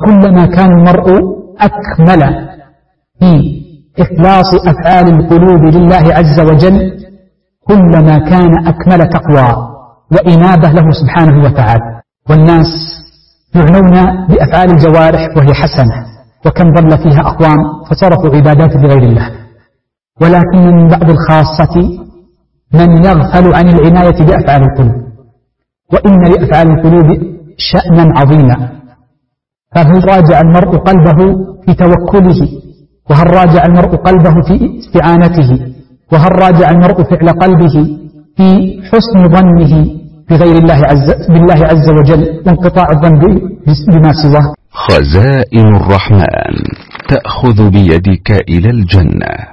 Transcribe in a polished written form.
فكلما كان المرء أكمل في إخلاص أفعال القلوب لله عز وجل كلما كان أكمل تقوى وإنابة له سبحانه وتعالى. والناس يعنون بأفعال الجوارح وهي حسنة، وكم ضل فيها أقوام فصرفوا عبادات لغير الله، ولكن من بعض الخاصة من يغفل عن العناية بأفعال القلوب، وإن لأفعال القلوب شأنا عظيما. فهل راجع المرء قلبه في توكله؟ وهل راجع المرء قلبه في استعانته؟ وهل راجع المرء فعل قلبه في حسن ظنه بالله عز وجل وانقطاع الظن بما سواه؟ خزائن الرحمن تأخذ بيدك إلى الجنة.